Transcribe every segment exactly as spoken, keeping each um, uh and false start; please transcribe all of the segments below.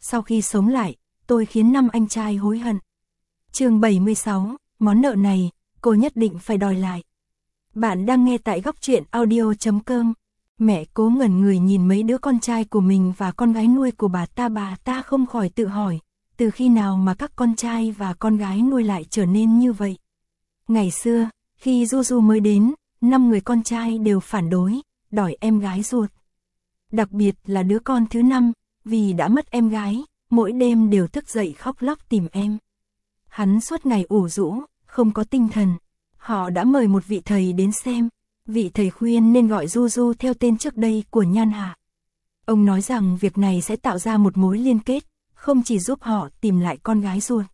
sau khi sống lại, tôi khiến năm anh trai hối hận. Chương bảy mươi sáu, món nợ này, cô nhất định phải đòi lại. Bạn đang nghe tại góc truyện audio chấm com. Mẹ Cố ngẩn người nhìn mấy đứa con trai của mình và con gái nuôi của bà ta bà ta không khỏi tự hỏi, từ khi nào mà các con trai và con gái nuôi lại trở nên như vậy. Ngày xưa, khi Juju mới đến, năm người con trai đều phản đối, đòi em gái ruột. Đặc biệt là đứa con thứ năm, vì đã mất em gái, mỗi đêm đều thức dậy khóc lóc tìm em. Hắn suốt ngày ủ rũ, không có tinh thần. Họ đã mời một vị thầy đến xem. Vị thầy khuyên nên gọi Juju theo tên trước đây của Nhan Hạ. Ông nói rằng việc này sẽ tạo ra một mối liên kết, không chỉ giúp họ tìm lại con gái ruột,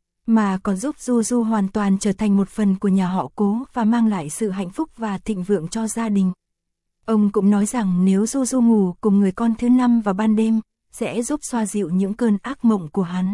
mà còn giúp Juju hoàn toàn trở thành một phần của nhà họ Cố và mang lại sự hạnh phúc và thịnh vượng cho gia đình. Ông cũng nói rằng nếu Juju ngủ cùng người con thứ năm vào ban đêm, sẽ giúp xoa dịu những cơn ác mộng của hắn.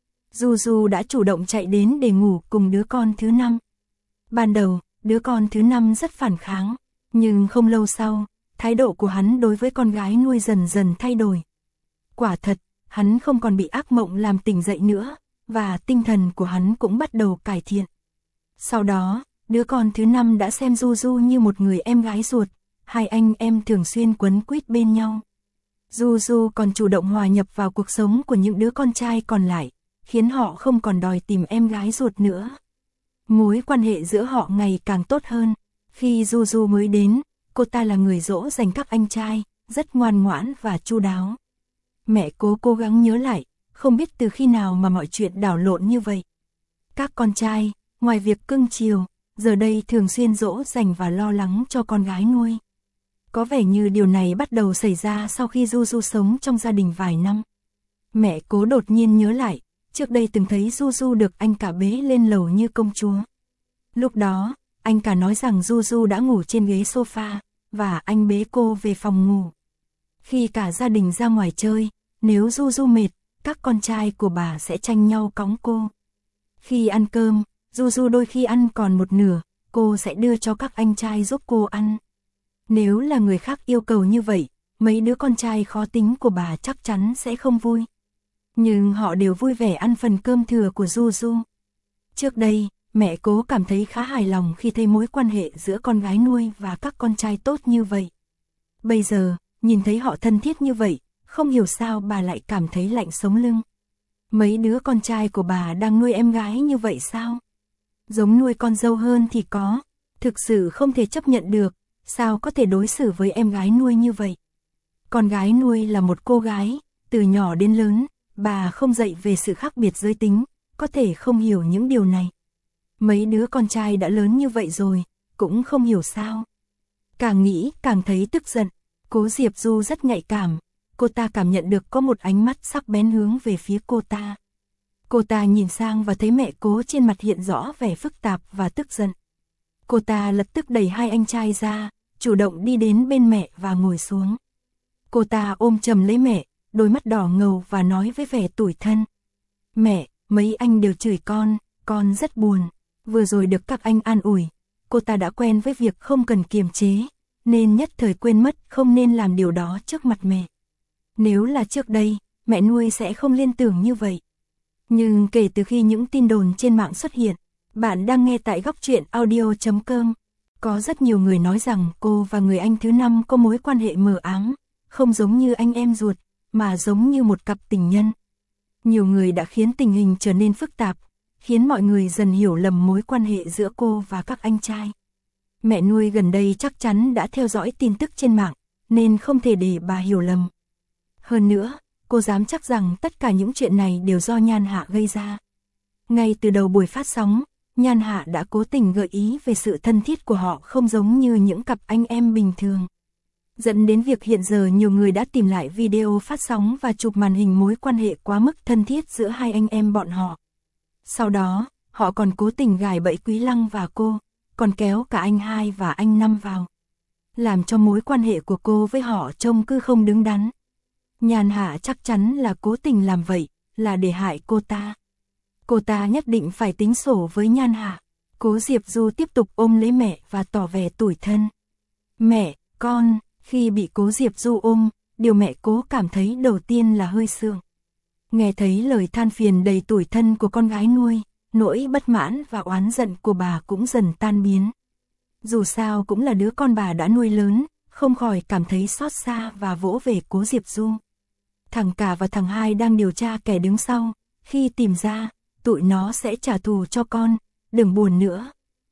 Juju đã chủ động chạy đến để ngủ cùng đứa con thứ năm. Ban đầu, đứa con thứ năm rất phản kháng, nhưng không lâu sau, thái độ của hắn đối với con gái nuôi dần dần thay đổi. Quả thật, hắn không còn bị ác mộng làm tỉnh dậy nữa, và tinh thần của hắn cũng bắt đầu cải thiện. Sau đó, đứa con thứ năm đã xem Juju như một người em gái ruột, hai anh em thường xuyên quấn quýt bên nhau. Juju còn chủ động hòa nhập vào cuộc sống của những đứa con trai còn lại, khiến họ không còn đòi tìm em gái ruột nữa. Mối quan hệ giữa họ ngày càng tốt hơn. Khi Juju mới đến, cô ta là người dỗ dành các anh trai, rất ngoan ngoãn và chu đáo. Mẹ Cố cố gắng nhớ lại, không biết từ khi nào mà mọi chuyện đảo lộn như vậy. Các con trai, ngoài việc cưng chiều, giờ đây thường xuyên dỗ dành và lo lắng cho con gái nuôi. Có vẻ như điều này bắt đầu xảy ra sau khi Juju sống trong gia đình vài năm. Mẹ Cố đột nhiên nhớ lại, trước đây từng thấy Juju được anh cả bế lên lầu như công chúa. Lúc đó, anh cả nói rằng Juju đã ngủ trên ghế sofa, và anh bế cô về phòng ngủ. Khi cả gia đình ra ngoài chơi, nếu Juju mệt, các con trai của bà sẽ tranh nhau cõng cô. Khi ăn cơm, Juju đôi khi ăn còn một nửa, cô sẽ đưa cho các anh trai giúp cô ăn. Nếu là người khác yêu cầu như vậy, mấy đứa con trai khó tính của bà chắc chắn sẽ không vui. Nhưng họ đều vui vẻ ăn phần cơm thừa của Juju. Trước đây, mẹ Cố cảm thấy khá hài lòng khi thấy mối quan hệ giữa con gái nuôi và các con trai tốt như vậy. Bây giờ, nhìn thấy họ thân thiết như vậy, không hiểu sao bà lại cảm thấy lạnh sống lưng. Mấy đứa con trai của bà đang nuôi em gái như vậy sao? Giống nuôi con dâu hơn thì có, thực sự không thể chấp nhận được, sao có thể đối xử với em gái nuôi như vậy? Con gái nuôi là một cô gái, từ nhỏ đến lớn, bà không dạy về sự khác biệt giới tính, có thể không hiểu những điều này. Mấy đứa con trai đã lớn như vậy rồi, cũng không hiểu sao. Càng nghĩ càng thấy tức giận. Cố Diệp Du rất nhạy cảm, cô ta cảm nhận được có một ánh mắt sắc bén hướng về phía cô ta. Cô ta nhìn sang và thấy mẹ Cố trên mặt hiện rõ vẻ phức tạp và tức giận. Cô ta lập tức đẩy hai anh trai ra, chủ động đi đến bên mẹ và ngồi xuống. Cô ta ôm chầm lấy mẹ, đôi mắt đỏ ngầu và nói với vẻ tủi thân. Mẹ, mấy anh đều chửi con, con rất buồn. Vừa rồi được các anh an ủi, cô ta đã quen với việc không cần kiềm chế, nên nhất thời quên mất không nên làm điều đó trước mặt mẹ. Nếu là trước đây, mẹ nuôi sẽ không liên tưởng như vậy. Nhưng kể từ khi những tin đồn trên mạng xuất hiện, bạn đang nghe tại góc truyện audio chấm com, có rất nhiều người nói rằng cô và người anh thứ năm có mối quan hệ mờ ám, không giống như anh em ruột, mà giống như một cặp tình nhân. Nhiều người đã khiến tình hình trở nên phức tạp, khiến mọi người dần hiểu lầm mối quan hệ giữa cô và các anh trai. Mẹ nuôi gần đây chắc chắn đã theo dõi tin tức trên mạng, nên không thể để bà hiểu lầm. Hơn nữa, cô dám chắc rằng tất cả những chuyện này đều do Nhan Hạ gây ra. Ngay từ đầu buổi phát sóng, Nhan Hạ đã cố tình gợi ý về sự thân thiết của họ không giống như những cặp anh em bình thường, dẫn đến việc hiện giờ nhiều người đã tìm lại video phát sóng và chụp màn hình mối quan hệ quá mức thân thiết giữa hai anh em bọn họ. Sau đó, họ còn cố tình gài bẫy Quý Lăng và cô, còn kéo cả anh hai và anh năm vào, làm cho mối quan hệ của cô với họ trông cứ không đứng đắn. Nhan Hạ chắc chắn là cố tình làm vậy, là để hại cô ta. Cô ta nhất định phải tính sổ với Nhan Hạ. Cố Diệp Du tiếp tục ôm lấy mẹ và tỏ vẻ tủi thân. Mẹ, con, khi bị Cố Diệp Du ôm, điều mẹ Cố cảm thấy đầu tiên là hơi sượng. Nghe thấy lời than phiền đầy tủi thân của con gái nuôi, nỗi bất mãn và oán giận của bà cũng dần tan biến. Dù sao cũng là đứa con bà đã nuôi lớn, không khỏi cảm thấy xót xa và vỗ về Cố Diệp Du. Thằng cả và thằng hai đang điều tra kẻ đứng sau, khi tìm ra, tụi nó sẽ trả thù cho con, đừng buồn nữa.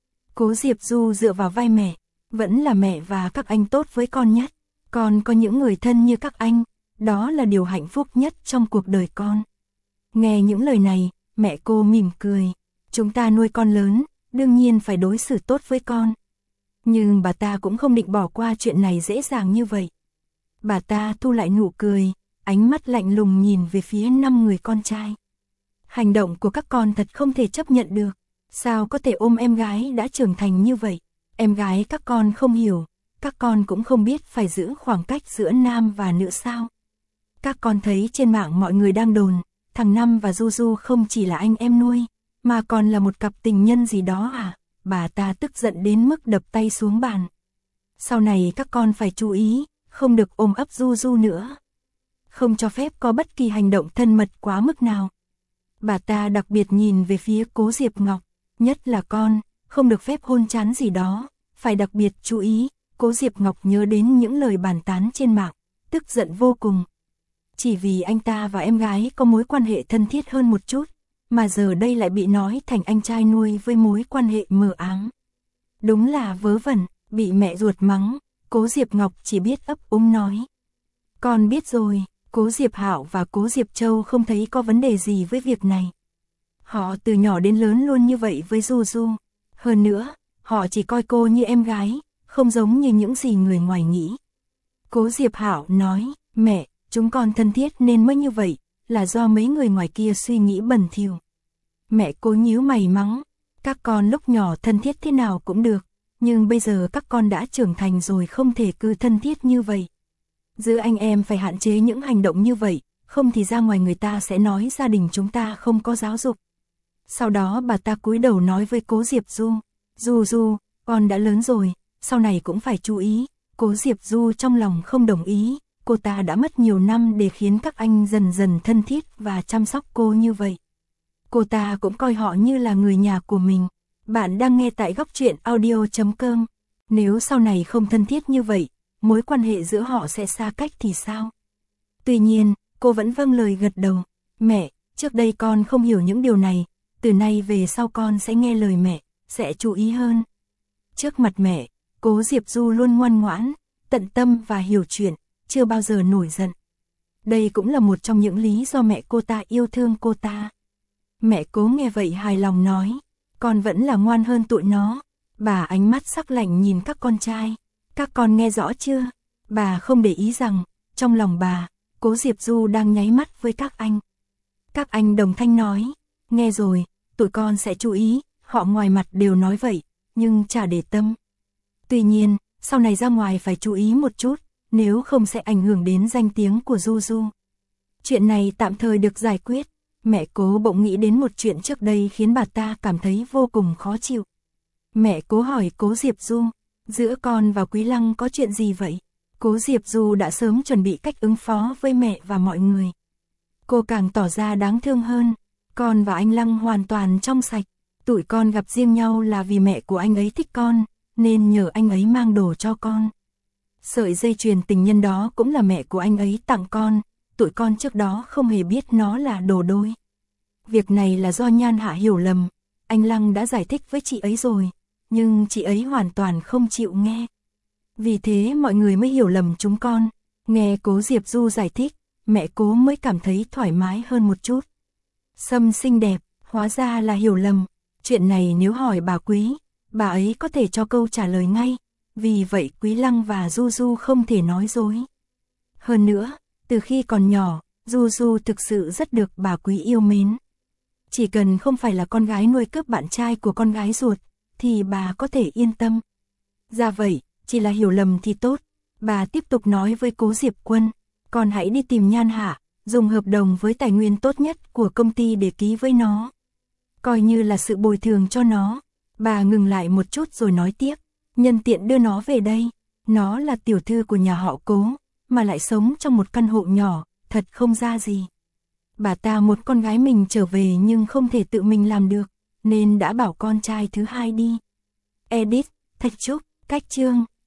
Cố Diệp Du dựa vào vai mẹ, vẫn là mẹ và các anh tốt với con nhất. Con có những người thân như các anh, đó là điều hạnh phúc nhất trong cuộc đời con. Nghe những lời này, mẹ cô mỉm cười. Chúng ta nuôi con lớn, đương nhiên phải đối xử tốt với con. Nhưng bà ta cũng không định bỏ qua chuyện này dễ dàng như vậy. Bà ta thu lại nụ cười, ánh mắt lạnh lùng nhìn về phía năm người con trai. Hành động của các con thật không thể chấp nhận được. Sao có thể ôm em gái đã trưởng thành như vậy? Em gái các con không hiểu, các con cũng không biết phải giữ khoảng cách giữa nam và nữ sao? Các con thấy trên mạng mọi người đang đồn, thằng Năm và Du Du không chỉ là anh em nuôi, mà còn là một cặp tình nhân gì đó à? Bà ta tức giận đến mức đập tay xuống bàn. Sau này các con phải chú ý, không được ôm ấp Du Du nữa. Không cho phép có bất kỳ hành động thân mật quá mức nào. Bà ta đặc biệt nhìn về phía Cố Diệp Ngọc, nhất là con, không được phép hôn chán gì đó, phải đặc biệt chú ý. Cố Diệp Ngọc nhớ đến những lời bàn tán trên mạng, tức giận vô cùng. Chỉ vì anh ta và em gái có mối quan hệ thân thiết hơn một chút, mà giờ đây lại bị nói thành anh trai nuôi với mối quan hệ mờ ám. Đúng là vớ vẩn, bị mẹ ruột mắng, Cố Diệp Ngọc chỉ biết ấp úng nói. Con biết rồi, Cố Diệp Hạo và Cố Diệp Châu không thấy có vấn đề gì với việc này. Họ từ nhỏ đến lớn luôn như vậy với Du Du. Hơn nữa, họ chỉ coi cô như em gái, không giống như những gì người ngoài nghĩ. Cố Diệp Hạo nói, mẹ, chúng con thân thiết nên mới như vậy, là do mấy người ngoài kia suy nghĩ bẩn thỉu. Mẹ Cố nhíu mày mắng, các con lúc nhỏ thân thiết thế nào cũng được, nhưng bây giờ các con đã trưởng thành rồi không thể cứ thân thiết như vậy. Giữa anh em phải hạn chế những hành động như vậy, không thì ra ngoài người ta sẽ nói gia đình chúng ta không có giáo dục. Sau đó bà ta cúi đầu nói với Cố Diệp Du, Du Du, con đã lớn rồi, sau này cũng phải chú ý. Cố Diệp Du trong lòng không đồng ý, cô ta đã mất nhiều năm để khiến các anh dần dần thân thiết và chăm sóc cô như vậy. Cô ta cũng coi họ như là người nhà của mình. Bạn đang nghe tại góc truyện audio chấm com. Nếu sau này không thân thiết như vậy, mối quan hệ giữa họ sẽ xa cách thì sao? Tuy nhiên, cô vẫn vâng lời gật đầu. Mẹ, trước đây con không hiểu những điều này, từ nay về sau con sẽ nghe lời mẹ, sẽ chú ý hơn. Trước mặt mẹ, Cố Diệp Du luôn ngoan ngoãn, tận tâm và hiểu chuyện, chưa bao giờ nổi giận. Đây cũng là một trong những lý do mẹ cô ta yêu thương cô ta. Mẹ Cố nghe vậy hài lòng nói, con vẫn là ngoan hơn tụi nó. Bà ánh mắt sắc lạnh nhìn các con trai. Các con nghe rõ chưa? Bà không để ý rằng, trong lòng bà, Cố Diệp Du đang nháy mắt với các anh. Các anh đồng thanh nói, nghe rồi, tụi con sẽ chú ý, họ ngoài mặt đều nói vậy, nhưng chả để tâm. Tuy nhiên, sau này ra ngoài phải chú ý một chút, nếu không sẽ ảnh hưởng đến danh tiếng của Du Du. Chuyện này tạm thời được giải quyết. Mẹ Cố bỗng nghĩ đến một chuyện trước đây khiến bà ta cảm thấy vô cùng khó chịu. Mẹ Cố hỏi Cố Diệp Du, giữa con và Quý Lăng có chuyện gì vậy? Cố Diệp Du đã sớm chuẩn bị cách ứng phó với mẹ và mọi người. Cô càng tỏ ra đáng thương hơn, con và anh Lăng hoàn toàn trong sạch. Tụi con gặp riêng nhau là vì mẹ của anh ấy thích con, nên nhờ anh ấy mang đồ cho con. Sợi dây chuyền tình nhân đó cũng là mẹ của anh ấy tặng con, tụi con trước đó không hề biết nó là đồ đôi. Việc này là do Nhan Hạ hiểu lầm, anh Lăng đã giải thích với chị ấy rồi, nhưng chị ấy hoàn toàn không chịu nghe. Vì thế mọi người mới hiểu lầm chúng con. Nghe Cố Diệp Du giải thích, mẹ Cố mới cảm thấy thoải mái hơn một chút. Sâm xinh đẹp, hóa ra là hiểu lầm. Chuyện này nếu hỏi bà Quý, bà ấy có thể cho câu trả lời ngay. Vì vậy Quý Lăng và Du Du không thể nói dối. Hơn nữa, từ khi còn nhỏ, Du Du thực sự rất được bà Quý yêu mến. Chỉ cần không phải là con gái nuôi cướp bạn trai của con gái ruột, thì bà có thể yên tâm. Ra vậy, chỉ là hiểu lầm thì tốt. Bà tiếp tục nói với Cố Diệp Quân, con hãy đi tìm Nhan Hạ, dùng hợp đồng với tài nguyên tốt nhất của công ty để ký với nó. Coi như là sự bồi thường cho nó. Bà ngừng lại một chút rồi nói tiếp, nhân tiện đưa nó về đây. Nó là tiểu thư của nhà họ Cố, mà lại sống trong một căn hộ nhỏ, thật không ra gì. Bà ta một con gái mình trở về nhưng không thể tự mình làm được, nên đã bảo con trai thứ hai đi. Edit, Thạch Trúc, Cách Chương.